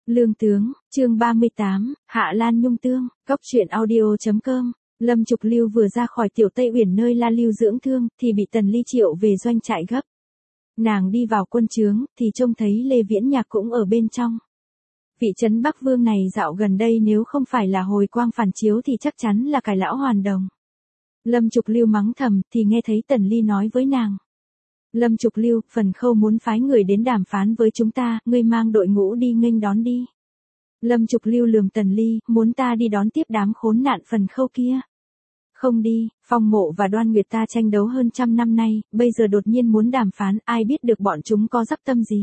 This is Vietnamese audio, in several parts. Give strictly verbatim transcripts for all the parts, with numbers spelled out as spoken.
Lương tướng, chương ba mươi tám, Hạ Lan Nhung Tương, Cốc truyện audio.com. Lâm Trục Lưu vừa ra khỏi Tiểu Tây Uyển nơi La Lưu dưỡng thương, thì bị Tần Ly triệu về doanh trại gấp. Nàng đi vào quân trướng, thì trông thấy Lê Viễn Nhạc cũng ở bên trong. Vị trấn Bắc Vương này dạo gần đây nếu không phải là hồi quang phản chiếu thì chắc chắn là cải lão hoàn đồng. Lâm Trục Lưu mắng thầm, thì nghe thấy Tần Ly nói với nàng. Lâm Trục Lưu, Phần Khâu muốn phái người đến đàm phán với chúng ta, ngươi mang đội ngũ đi nghênh đón đi. Lâm Trục Lưu lườm Tần Ly, muốn ta đi đón tiếp đám khốn nạn Phần Khâu kia. Không đi, Phong Mộ và Đoan Nguyệt ta tranh đấu hơn trăm năm nay, bây giờ đột nhiên muốn đàm phán, ai biết được bọn chúng có dắp tâm gì.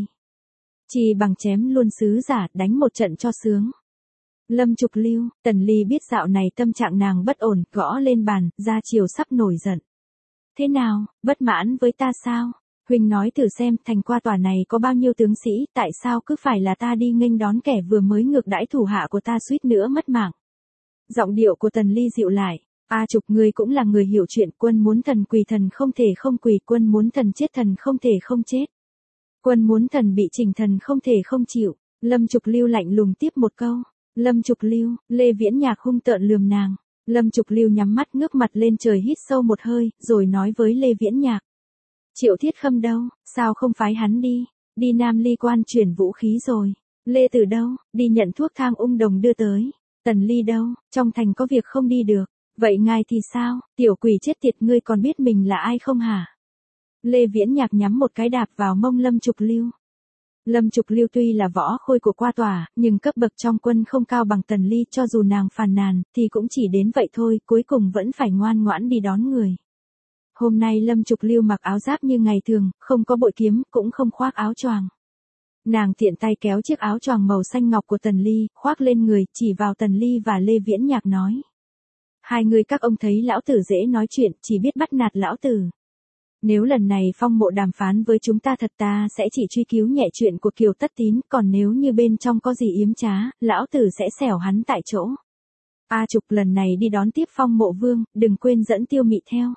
Chỉ bằng chém luôn sứ giả, đánh một trận cho sướng. Lâm Trục Lưu, Tần Ly biết dạo này tâm trạng nàng bất ổn, gõ lên bàn, ra chiều sắp nổi giận. Thế nào, bất mãn với ta sao? Huỳnh nói thử xem, thành qua tòa này có bao nhiêu tướng sĩ, tại sao cứ phải là ta đi nghênh đón kẻ vừa mới ngược đãi thủ hạ của ta suýt nữa mất mạng. Giọng điệu của Tần Ly dịu lại, A Trục ngươi cũng là người hiểu chuyện, quân muốn thần quỳ thần không thể không quỳ, quân muốn thần chết thần không thể không chết. Quân muốn thần bị chỉnh thần không thể không chịu. Lâm Trục Lưu lạnh lùng tiếp một câu. Lâm Trục Lưu, Lê Viễn Nhạc hung tợn lườm nàng. Lâm Trục Lưu nhắm mắt ngước mặt lên trời hít sâu một hơi, rồi nói với Lê Viễn Nhạc. Triệu Thiết Khâm đâu, sao không phái hắn đi, đi Nam Ly Quan chuyển vũ khí rồi. Lê Tử đâu, đi nhận thuốc thang ung đồng đưa tới. Tần Ly đâu, trong thành có việc không đi được. Vậy ngài thì sao, tiểu quỷ chết tiệt ngươi còn biết mình là ai không hả? Lê Viễn Nhạc nhắm một cái đạp vào mông Lâm Trục Lưu. Lâm Trục Lưu tuy là võ khôi của qua tòa, nhưng cấp bậc trong quân không cao bằng Tần Ly, cho dù nàng phàn nàn, thì cũng chỉ đến vậy thôi, cuối cùng vẫn phải ngoan ngoãn đi đón người. Hôm nay Lâm Trục Lưu mặc áo giáp như ngày thường, không có bội kiếm, cũng không khoác áo choàng. Nàng tiện tay kéo chiếc áo choàng màu xanh ngọc của Tần Ly, khoác lên người, chỉ vào Tần Ly và Lê Viễn Nhạc nói. Hai người các ông thấy lão tử dễ nói chuyện, chỉ biết bắt nạt lão tử. Nếu lần này Phong Mộ đàm phán với chúng ta thật ta sẽ chỉ truy cứu nhẹ chuyện của Kiều Tất Tín, còn nếu như bên trong có gì yếm trá, lão tử sẽ xẻo hắn tại chỗ. A Trục lần này đi đón tiếp Phong Mộ Vương, đừng quên dẫn Tiêu Mị theo.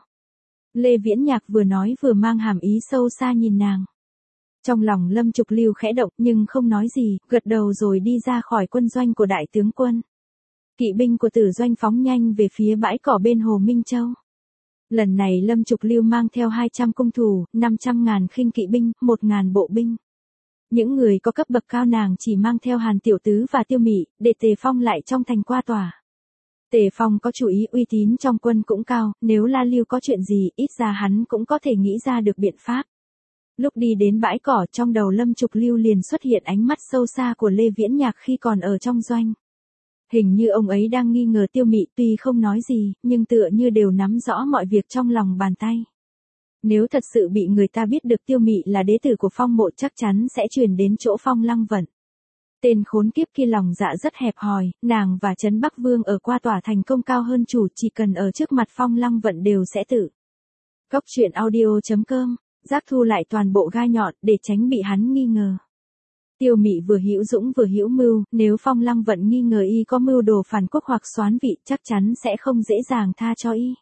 Lê Viễn Nhạc vừa nói vừa mang hàm ý sâu xa nhìn nàng. Trong lòng Lâm Trục Lưu khẽ động nhưng không nói gì, gật đầu rồi đi ra khỏi quân doanh của đại tướng quân. Kỵ binh của Tử Doanh phóng nhanh về phía bãi cỏ bên hồ Minh Châu. Lần này Lâm Trục Lưu mang theo hai trăm cung thủ, năm trăm ngàn khinh kỵ binh, một ngàn bộ binh. Những người có cấp bậc cao nàng chỉ mang theo Hàn Tiểu Tứ và Tiêu Mị, để Tề Phong lại trong thành qua tòa. Tề Phong có chủ ý, uy tín trong quân cũng cao, nếu La Lưu có chuyện gì, ít ra hắn cũng có thể nghĩ ra được biện pháp. Lúc đi đến bãi cỏ, trong đầu Lâm Trục Lưu liền xuất hiện ánh mắt sâu xa của Lê Viễn Nhạc khi còn ở trong doanh. Hình như ông ấy đang nghi ngờ Tiêu Mị, tuy không nói gì, nhưng tựa như đều nắm rõ mọi việc trong lòng bàn tay. Nếu thật sự bị người ta biết được Tiêu Mị là đế tử của Phong Mộ chắc chắn sẽ truyền đến chỗ Phong Lăng Vận. Tên khốn kiếp kia lòng dạ rất hẹp hòi, nàng và Trấn Bắc Vương ở qua tòa thành công cao hơn chủ, chỉ cần ở trước mặt Phong Lăng Vận đều sẽ tự. Cốc truyện audio.com, giác thu lại toàn bộ gai nhọn để tránh bị hắn nghi ngờ. Tiêu Mị vừa hữu dũng vừa hữu mưu, nếu Phong Lăng Vận nghi ngờ y có mưu đồ phản quốc hoặc soán vị chắc chắn sẽ không dễ dàng tha cho y.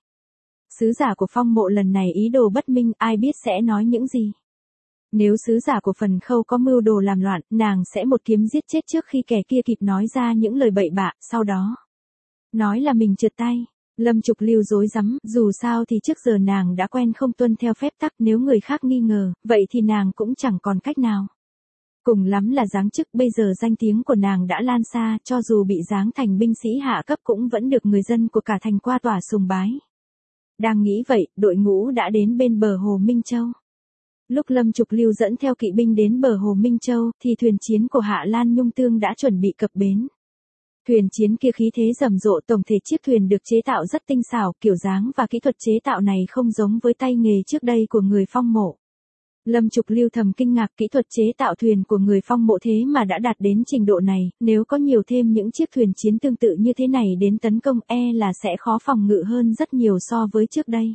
Sứ giả của Phong Mộ lần này ý đồ bất minh, ai biết sẽ nói những gì. Nếu sứ giả của Phần Khâu có mưu đồ làm loạn, nàng sẽ một kiếm giết chết trước khi kẻ kia kịp nói ra những lời bậy bạ, sau đó nói là mình trượt tay. Lâm Trục Lưu rối rắm, dù sao thì trước giờ nàng đã quen không tuân theo phép tắc, nếu người khác nghi ngờ, vậy thì nàng cũng chẳng còn cách nào. Cùng lắm là giáng chức, bây giờ danh tiếng của nàng đã lan xa, cho dù bị giáng thành binh sĩ hạ cấp cũng vẫn được người dân của cả thành qua tòa sùng bái. Đang nghĩ vậy, đội ngũ đã đến bên bờ hồ Minh Châu. Lúc Lâm Trục Lưu dẫn theo kỵ binh đến bờ hồ Minh Châu, thì thuyền chiến của Hạ Lan Nhung Tương đã chuẩn bị cập bến. Thuyền chiến kia khí thế rầm rộ, tổng thể chiếc thuyền được chế tạo rất tinh xảo, kiểu dáng và kỹ thuật chế tạo này không giống với tay nghề trước đây của người Phong Mộ. Lâm Trục Lưu thầm kinh ngạc, kỹ thuật chế tạo thuyền của người Phong Mộ thế mà đã đạt đến trình độ này, nếu có nhiều thêm những chiếc thuyền chiến tương tự như thế này đến tấn công e là sẽ khó phòng ngự hơn rất nhiều so với trước đây.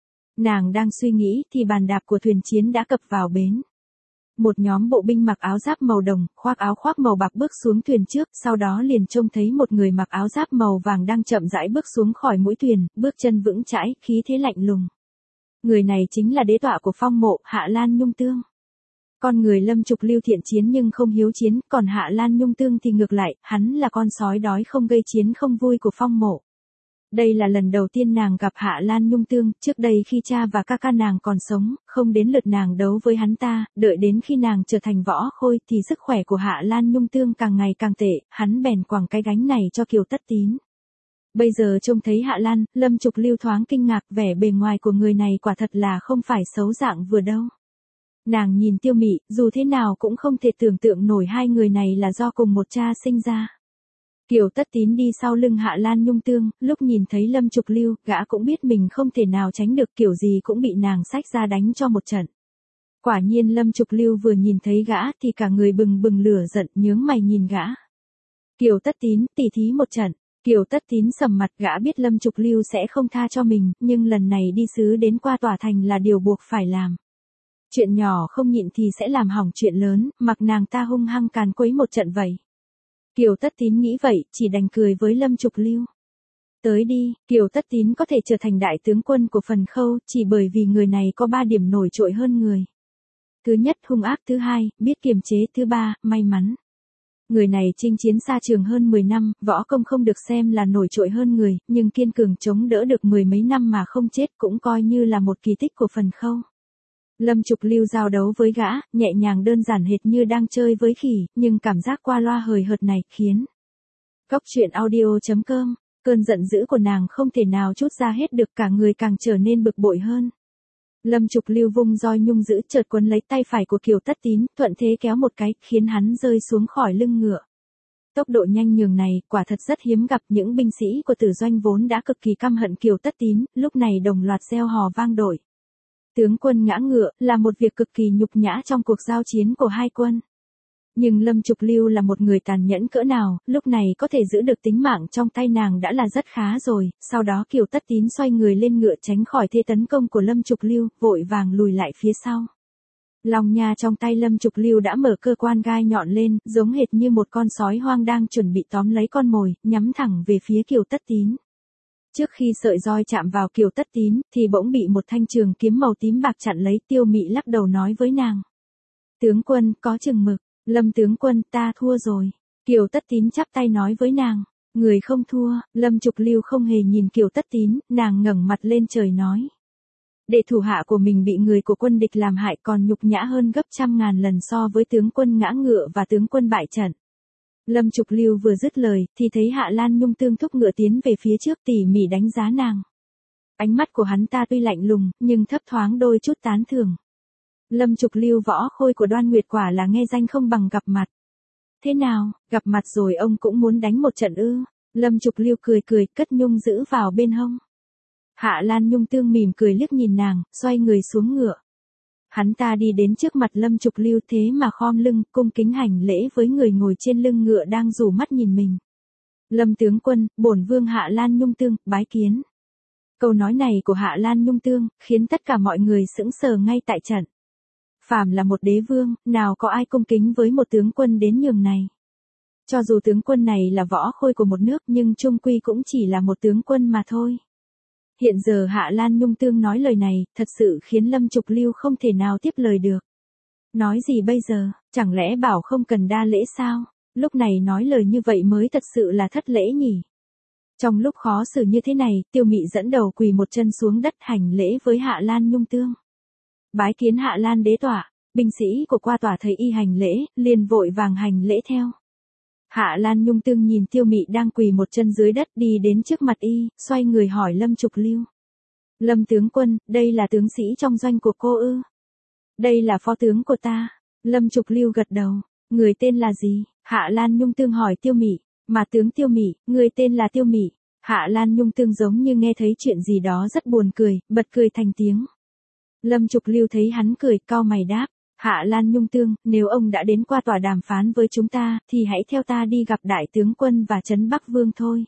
Nàng đang suy nghĩ thì bàn đạp của thuyền chiến đã cập vào bến. Một nhóm bộ binh mặc áo giáp màu đồng, khoác áo khoác màu bạc bước xuống thuyền trước, sau đó liền trông thấy một người mặc áo giáp màu vàng đang chậm rãi bước xuống khỏi mũi thuyền, bước chân vững chãi, khí thế lạnh lùng. Người này chính là đế tọa của Phong Mộ, Hạ Lan Nhung Tương. Con người Lâm Trục Lưu thiện chiến nhưng không hiếu chiến, còn Hạ Lan Nhung Tương thì ngược lại, hắn là con sói đói không gây chiến không vui của Phong Mộ. Đây là lần đầu tiên nàng gặp Hạ Lan Nhung Tương, trước đây khi cha và ca ca nàng còn sống, không đến lượt nàng đấu với hắn ta, đợi đến khi nàng trở thành võ khôi thì sức khỏe của Hạ Lan Nhung Tương càng ngày càng tệ, hắn bèn quẳng cái gánh này cho Kiều Tất Tín. Bây giờ trông thấy Hạ Lan, Lâm Trục Lưu thoáng kinh ngạc, vẻ bề ngoài của người này quả thật là không phải xấu dạng vừa đâu. Nàng nhìn Tiêu Mị, dù thế nào cũng không thể tưởng tượng nổi hai người này là do cùng một cha sinh ra. Kiều Tất Tín đi sau lưng Hạ Lan Nhung Tương, lúc nhìn thấy Lâm Trục Lưu, gã cũng biết mình không thể nào tránh được, kiểu gì cũng bị nàng xách ra đánh cho một trận. Quả nhiên Lâm Trục Lưu vừa nhìn thấy gã thì cả người bừng bừng lửa giận, nhướng mày nhìn gã. Kiều Tất Tín, tỉ thí một trận. Kiều Tất Tín sầm mặt, gã biết Lâm Trục Lưu sẽ không tha cho mình, nhưng lần này đi sứ đến qua tòa thành là điều buộc phải làm. Chuyện nhỏ không nhịn thì sẽ làm hỏng chuyện lớn, mặc nàng ta hung hăng càn quấy một trận vậy. Kiều Tất Tín nghĩ vậy, chỉ đành cười với Lâm Trục Lưu. Tới đi, Kiều Tất Tín có thể trở thành đại tướng quân của Phần Khâu, chỉ bởi vì người này có ba điểm nổi trội hơn người. Thứ nhất hung ác, thứ hai, biết kiềm chế, thứ ba, may mắn. Người này chinh chiến xa trường hơn mười năm, võ công không được xem là nổi trội hơn người, nhưng kiên cường chống đỡ được mười mấy năm mà không chết cũng coi như là một kỳ tích của Phần Khâu. Lâm Trục Lưu giao đấu với gã, nhẹ nhàng đơn giản hệt như đang chơi với khỉ, nhưng cảm giác qua loa hời hợt này khiến. Cốc truyện audio chấm com, cơn giận dữ của nàng không thể nào trút ra hết được, cả người càng trở nên bực bội hơn. Lâm Trục Lưu vung roi nhung giữ chợt quấn lấy tay phải của Kiều Tất Tín, thuận thế kéo một cái, khiến hắn rơi xuống khỏi lưng ngựa. Tốc độ nhanh nhường này, quả thật rất hiếm gặp, những binh sĩ của Tử Doanh vốn đã cực kỳ căm hận Kiều Tất Tín, lúc này đồng loạt reo hò vang dội. Tướng quân ngã ngựa, là một việc cực kỳ nhục nhã trong cuộc giao chiến của hai quân. Nhưng Lâm Trục Lưu là một người tàn nhẫn cỡ nào, lúc này có thể giữ được tính mạng trong tay nàng đã là rất khá rồi, sau đó Kiều Tất Tín xoay người lên ngựa tránh khỏi thế tấn công của Lâm Trục Lưu, vội vàng lùi lại phía sau. Lòng nha trong tay Lâm Trục Lưu đã mở cơ quan gai nhọn lên, giống hệt như một con sói hoang đang chuẩn bị tóm lấy con mồi, nhắm thẳng về phía Kiều Tất Tín. Trước khi sợi roi chạm vào Kiều Tất Tín, thì bỗng bị một thanh trường kiếm màu tím bạc chặn lấy. Tiêu Mị lắc đầu nói với nàng. Tướng quân, có chừng mực. Lâm tướng quân, ta thua rồi. Kiều Tất Tín chắp tay nói với nàng. Người không thua. Lâm Trục Lưu không hề nhìn Kiều Tất Tín, nàng ngẩng mặt lên trời nói. Để thủ hạ của mình bị người của quân địch làm hại còn nhục nhã hơn gấp trăm ngàn lần so với tướng quân ngã ngựa và tướng quân bại trận. Lâm Trục Lưu vừa dứt lời, thì thấy Hạ Lan Nhung Tương thúc ngựa tiến về phía trước, tỉ mỉ đánh giá nàng. Ánh mắt của hắn ta tuy lạnh lùng, nhưng thấp thoáng đôi chút tán thưởng. Lâm Trục Lưu võ khôi của Đoan Nguyệt quả là nghe danh không bằng gặp mặt. Thế nào, gặp mặt rồi ông cũng muốn đánh một trận ư? Lâm Trục Lưu cười cười, cất nhung giữ vào bên hông. Hạ Lan Nhung Tương mỉm cười liếc nhìn nàng, xoay người xuống ngựa. Hắn ta đi đến trước mặt Lâm Trục Lưu, thế mà khom lưng, cung kính hành lễ với người ngồi trên lưng ngựa đang rủ mắt nhìn mình. Lâm tướng quân, bổn vương Hạ Lan Nhung Tương, bái kiến. Câu nói này của Hạ Lan Nhung Tương, khiến tất cả mọi người sững sờ ngay tại trận. Phàm là một đế vương, nào có ai cung kính với một tướng quân đến nhường này. Cho dù tướng quân này là võ khôi của một nước, nhưng chung quy cũng chỉ là một tướng quân mà thôi. Hiện giờ Hạ Lan Nhung Tương nói lời này, thật sự khiến Lâm Trục Lưu không thể nào tiếp lời được. Nói gì bây giờ, chẳng lẽ bảo không cần đa lễ sao? Lúc này nói lời như vậy mới thật sự là thất lễ nhỉ. Trong lúc khó xử như thế này, Tiêu Mị dẫn đầu quỳ một chân xuống đất hành lễ với Hạ Lan Nhung Tương. Bái kiến Hạ Lan đế tọa, binh sĩ của qua tòa thấy y hành lễ, liền vội vàng hành lễ theo. Hạ Lan Nhung Tương nhìn Tiêu Mị đang quỳ một chân dưới đất đi đến trước mặt y, xoay người hỏi Lâm Trục Lưu. Lâm tướng quân, đây là tướng sĩ trong doanh của cô ư? Đây là phó tướng của ta. Lâm Trục Lưu gật đầu. Người tên là gì? Hạ Lan Nhung Tương hỏi Tiêu Mị. Mà tướng Tiêu Mị, người tên là Tiêu Mị. Hạ Lan Nhung Tương giống như nghe thấy chuyện gì đó rất buồn cười, bật cười thành tiếng. Lâm Trục Lưu thấy hắn cười, cau mày đáp. Hạ Lan Nhung Tương, nếu ông đã đến qua tòa đàm phán với chúng ta, thì hãy theo ta đi gặp đại tướng quân và Trấn Bắc Vương thôi.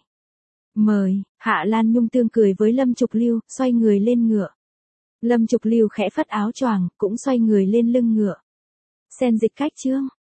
Mời. Hạ Lan Nhung Tương cười với Lâm Trục Lưu, xoay người lên ngựa. Lâm Trục Lưu khẽ phất áo choàng, cũng xoay người lên lưng ngựa. Xen dịch cách chương.